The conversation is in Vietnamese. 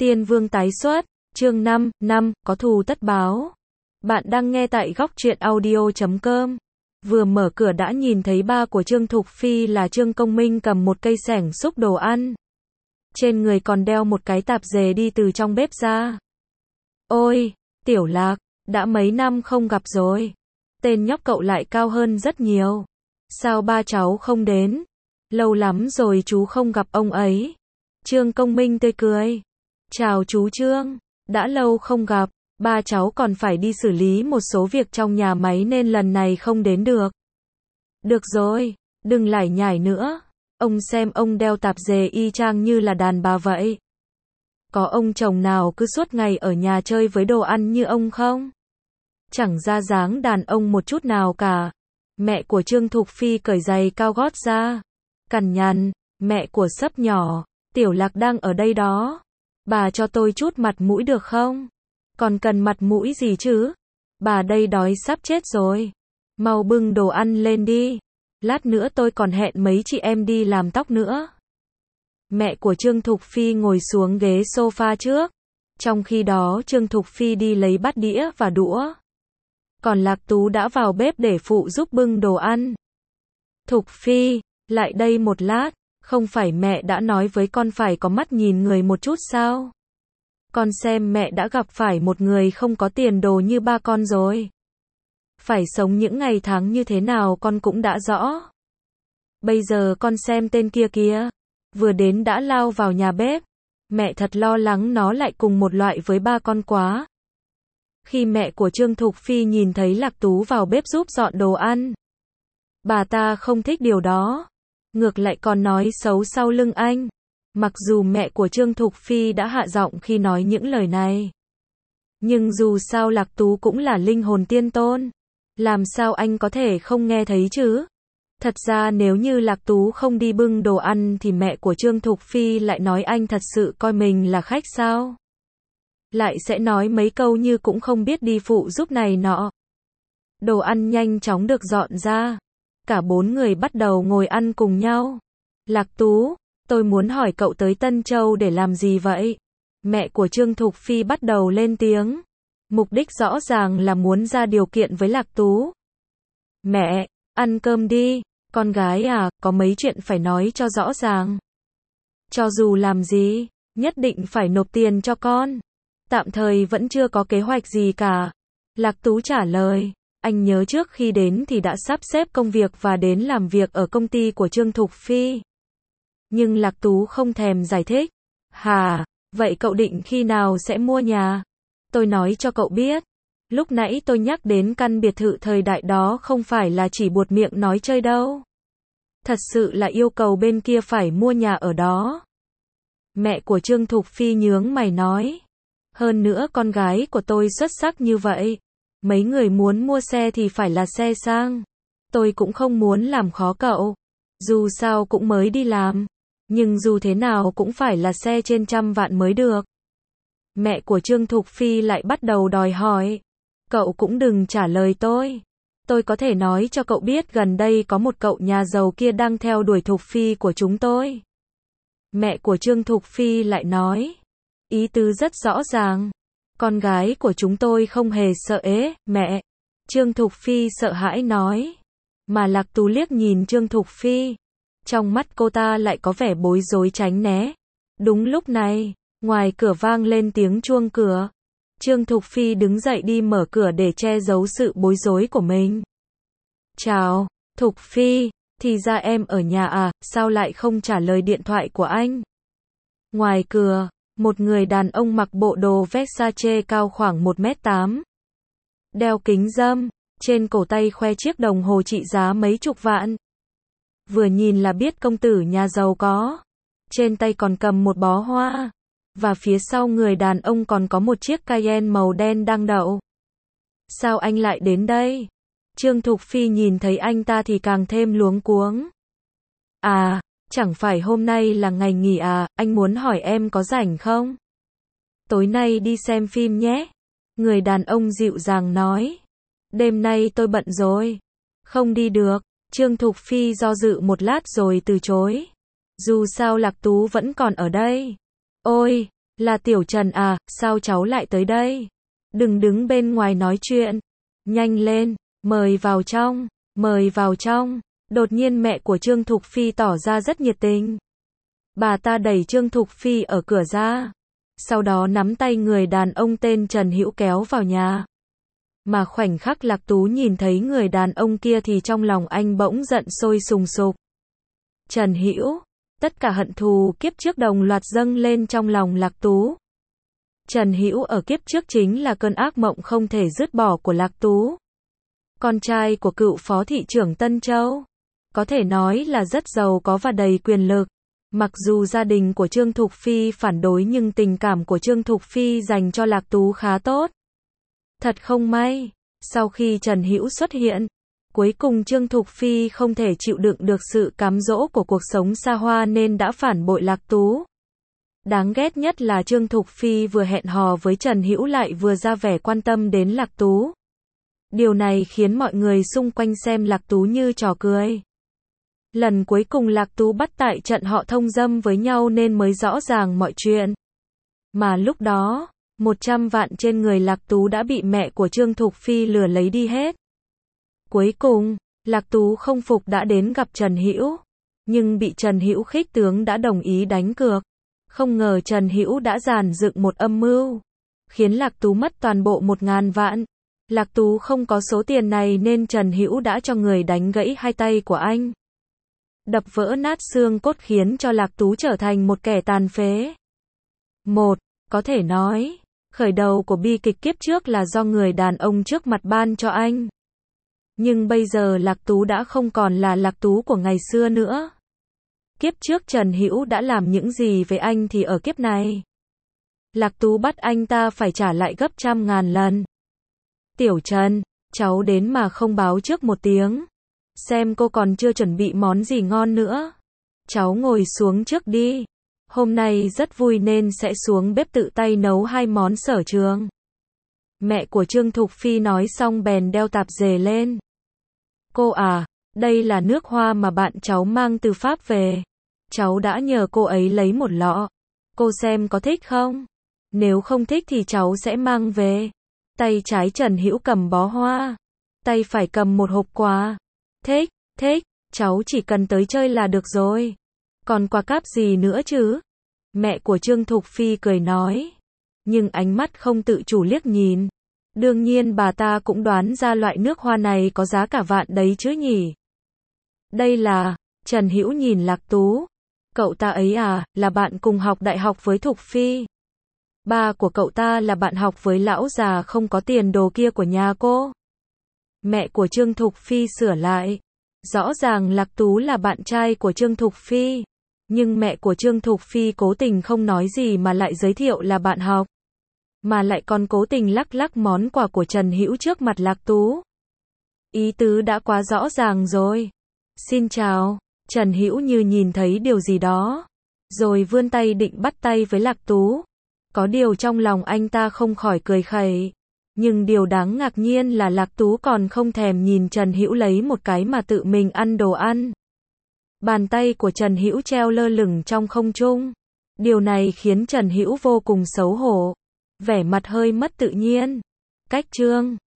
Tiên Vương tái xuất, chương 5, có thù tất báo. Bạn đang nghe tại góc truyện audio.com. Vừa mở cửa đã nhìn thấy ba của Trương Thục Phi là Trương Công Minh cầm một cây xẻng xúc đồ ăn. Trên người còn đeo một cái tạp dề đi từ trong bếp ra. Ôi, Tiểu Lạc, đã mấy năm không gặp rồi. Tên nhóc cậu lại cao hơn rất nhiều. Sao ba cháu không đến? Lâu lắm rồi chú không gặp ông ấy. Trương Công Minh tươi cười. Chào chú Trương, đã lâu không gặp, ba cháu còn phải đi xử lý một số việc trong nhà máy nên lần này không đến được. Được rồi, đừng lải nhải nữa. Ông xem ông đeo tạp dề y chang như là đàn bà vậy. Có ông chồng nào cứ suốt ngày ở nhà chơi với đồ ăn như ông không? Chẳng ra dáng đàn ông một chút nào cả. Mẹ của Trương Thục Phi cởi giày cao gót ra. Cằn nhằn, mẹ của Sấp nhỏ, Tiểu Lạc đang ở đây đó. Bà cho tôi chút mặt mũi được không? Còn cần mặt mũi gì chứ? Bà đây đói sắp chết rồi. Mau bưng đồ ăn lên đi. Lát nữa tôi còn hẹn mấy chị em đi làm tóc nữa. Mẹ của Trương Thục Phi ngồi xuống ghế sofa trước. Trong khi đó Trương Thục Phi đi lấy bát đĩa và đũa. Còn Lạc Tú đã vào bếp để phụ giúp bưng đồ ăn. Thục Phi, lại đây một lát. Không phải mẹ đã nói với con phải có mắt nhìn người một chút sao? Con xem mẹ đã gặp phải một người không có tiền đồ như ba con rồi. Phải sống những ngày tháng như thế nào con cũng đã rõ. Bây giờ con xem tên kia kìa. Vừa đến đã lao vào nhà bếp. Mẹ thật lo lắng nó lại cùng một loại với ba con quá. Khi mẹ của Trương Thục Phi nhìn thấy Lạc Tú vào bếp giúp dọn đồ ăn. Bà ta không thích điều đó. Ngược lại còn nói xấu sau lưng anh. Mặc dù mẹ của Trương Thục Phi đã hạ giọng khi nói những lời này. Nhưng dù sao Lạc Tú cũng là linh hồn tiên tôn. Làm sao anh có thể không nghe thấy chứ? Thật ra nếu như Lạc Tú không đi bưng đồ ăn thì mẹ của Trương Thục Phi lại nói anh thật sự coi mình là khách sao? Lại sẽ nói mấy câu như cũng không biết đi phụ giúp này nọ. Đồ ăn nhanh chóng được dọn ra. Cả bốn người bắt đầu ngồi ăn cùng nhau. Lạc Tú, tôi muốn hỏi cậu tới Tân Châu để làm gì vậy? Mẹ của Trương Thục Phi bắt đầu lên tiếng. Mục đích rõ ràng là muốn ra điều kiện với Lạc Tú. Mẹ, ăn cơm đi, con gái à, có mấy chuyện phải nói cho rõ ràng. Cho dù làm gì, nhất định phải nộp tiền cho con. Tạm thời vẫn chưa có kế hoạch gì cả. Lạc Tú trả lời. Anh nhớ trước khi đến thì đã sắp xếp công việc và đến làm việc ở công ty của Trương Thục Phi. Nhưng Lạc Tú không thèm giải thích. Hà, vậy cậu định khi nào sẽ mua nhà? Tôi nói cho cậu biết. Lúc nãy tôi nhắc đến căn biệt thự thời đại đó không phải là chỉ buột miệng nói chơi đâu. Thật sự là yêu cầu bên kia phải mua nhà ở đó. Mẹ của Trương Thục Phi nhướng mày nói. Hơn nữa con gái của tôi xuất sắc như vậy. Mấy người muốn mua xe thì phải là xe sang. Tôi cũng không muốn làm khó cậu. Dù sao cũng mới đi làm. Nhưng dù thế nào cũng phải là xe trên 100 vạn mới được. Mẹ của Trương Thục Phi lại bắt đầu đòi hỏi. Cậu cũng đừng trả lời tôi. Tôi có thể nói cho cậu biết gần đây có một cậu nhà giàu kia đang theo đuổi Thục Phi của chúng tôi. Mẹ của Trương Thục Phi lại nói. Ý tứ rất rõ ràng. Con gái của chúng tôi không hề sợ ế, mẹ. Trương Thục Phi sợ hãi nói. Mà Lạc Tú liếc nhìn Trương Thục Phi. Trong mắt cô ta lại có vẻ bối rối tránh né. Đúng lúc này, ngoài cửa vang lên tiếng chuông cửa. Trương Thục Phi đứng dậy đi mở cửa để che giấu sự bối rối của mình. Chào, Thục Phi, thì ra em ở nhà à, sao lại không trả lời điện thoại của anh? Ngoài cửa, một người đàn ông mặc bộ đồ Versace cao khoảng 1m8. Đeo kính râm, trên cổ tay khoe chiếc đồng hồ trị giá mấy chục vạn. Vừa nhìn là biết công tử nhà giàu có. Trên tay còn cầm một bó hoa. Và phía sau người đàn ông còn có một chiếc Cayenne màu đen đang đậu. Sao anh lại đến đây? Trương Thục Phi nhìn thấy anh ta thì càng thêm luống cuống. À, chẳng phải hôm nay là ngày nghỉ à, anh muốn hỏi em có rảnh không? Tối nay đi xem phim nhé. Người đàn ông dịu dàng nói. Đêm nay tôi bận rồi. Không đi được. Trương Thục Phi do dự một lát rồi từ chối. Dù sao Lạc Tú vẫn còn ở đây. Ôi, Là Tiểu Trần à, sao cháu lại tới đây? Đừng đứng bên ngoài nói chuyện. Nhanh lên, mời vào trong, mời vào trong. Đột nhiên mẹ của Trương Thục Phi tỏ ra rất nhiệt tình. Bà ta đẩy Trương Thục Phi ở cửa ra. Sau đó nắm tay người đàn ông tên Trần Hữu kéo vào nhà. Mà khoảnh khắc Lạc Tú nhìn thấy người đàn ông kia thì trong lòng anh bỗng giận sôi sùng sục. Trần Hữu, tất cả hận thù kiếp trước đồng loạt dâng lên trong lòng Lạc Tú. Trần Hữu ở kiếp trước chính là cơn ác mộng không thể dứt bỏ của Lạc Tú. Con trai của cựu phó thị trưởng Tân Châu. Có thể nói là rất giàu có và đầy quyền lực. Mặc dù gia đình của Trương Thục Phi phản đối nhưng tình cảm của Trương Thục Phi dành cho Lạc Tú khá tốt. Thật không may, sau khi Trần Hữu xuất hiện, cuối cùng Trương Thục Phi không thể chịu đựng được sự cám dỗ của cuộc sống xa hoa nên đã phản bội Lạc Tú. Đáng ghét nhất là Trương Thục Phi vừa hẹn hò với Trần Hữu lại vừa ra vẻ quan tâm đến Lạc Tú. Điều này khiến mọi người xung quanh xem Lạc Tú như trò cười. Lần cuối cùng Lạc Tú bắt tại trận họ thông dâm với nhau nên mới rõ ràng mọi chuyện. Mà lúc đó, 100 vạn trên người Lạc Tú đã bị mẹ của Trương Thục Phi lừa lấy đi hết. Cuối cùng, Lạc Tú không phục đã đến gặp Trần Hữu, nhưng bị Trần Hữu khích tướng đã đồng ý đánh cược. Không ngờ Trần Hữu đã dàn dựng một âm mưu, khiến Lạc Tú mất toàn bộ 1.000 vạn. Lạc Tú không có số tiền này nên Trần Hữu đã cho người đánh gãy hai tay của anh. Đập vỡ nát xương cốt khiến cho Lạc Tú trở thành một kẻ tàn phế. Có thể nói, khởi đầu của bi kịch kiếp trước là do người đàn ông trước mặt ban cho anh. Nhưng bây giờ Lạc Tú đã không còn là Lạc Tú của ngày xưa nữa. Kiếp trước Trần Hữu đã làm những gì với anh thì ở kiếp này, Lạc Tú bắt anh ta phải trả lại gấp 100.000 lần. Tiểu Trần, cháu đến mà không báo trước một tiếng. Xem cô còn chưa chuẩn bị món gì ngon nữa. Cháu ngồi xuống trước đi. Hôm nay rất vui nên sẽ xuống bếp tự tay nấu 2 món sở trường. Mẹ của Trương Thục Phi nói xong bèn đeo tạp dề lên. Cô à, đây là nước hoa mà bạn cháu mang từ Pháp về. Cháu đã nhờ cô ấy lấy một lọ. Cô xem có thích không? Nếu không thích thì cháu sẽ mang về. Tay trái Trần Hữu cầm bó hoa. Tay phải cầm một hộp quà. Thích, cháu chỉ cần tới chơi là được rồi. Còn quà cáp gì nữa chứ? Mẹ của Trương Thục Phi cười nói. Nhưng ánh mắt không tự chủ liếc nhìn. Đương nhiên bà ta cũng đoán ra loại nước hoa này có giá cả vạn đấy chứ nhỉ. Đây là, Trần Hữu nhìn Lạc Tú. Cậu ta ấy à, là bạn cùng học đại học với Thục Phi. Ba của cậu ta là bạn học với lão già không có tiền đồ kia của nhà cô. Mẹ của Trương Thục Phi sửa lại. Rõ ràng Lạc Tú là bạn trai của Trương Thục Phi. Nhưng mẹ của Trương Thục Phi cố tình không nói gì mà lại giới thiệu là bạn học. Mà lại còn cố tình lắc món quà của Trần Hữu trước mặt Lạc Tú. Ý tứ đã quá rõ ràng rồi. Xin chào. Trần Hữu như nhìn thấy điều gì đó. Rồi vươn tay định bắt tay với Lạc Tú. Có điều trong lòng anh ta không khỏi cười khẩy. Nhưng điều đáng ngạc nhiên là Lạc Tú còn không thèm nhìn Trần Hữu lấy một cái mà tự mình ăn đồ ăn. Bàn tay của Trần Hữu treo lơ lửng trong không trung. Điều này khiến Trần Hữu vô cùng xấu hổ. Vẻ mặt hơi mất tự nhiên. Cách Trương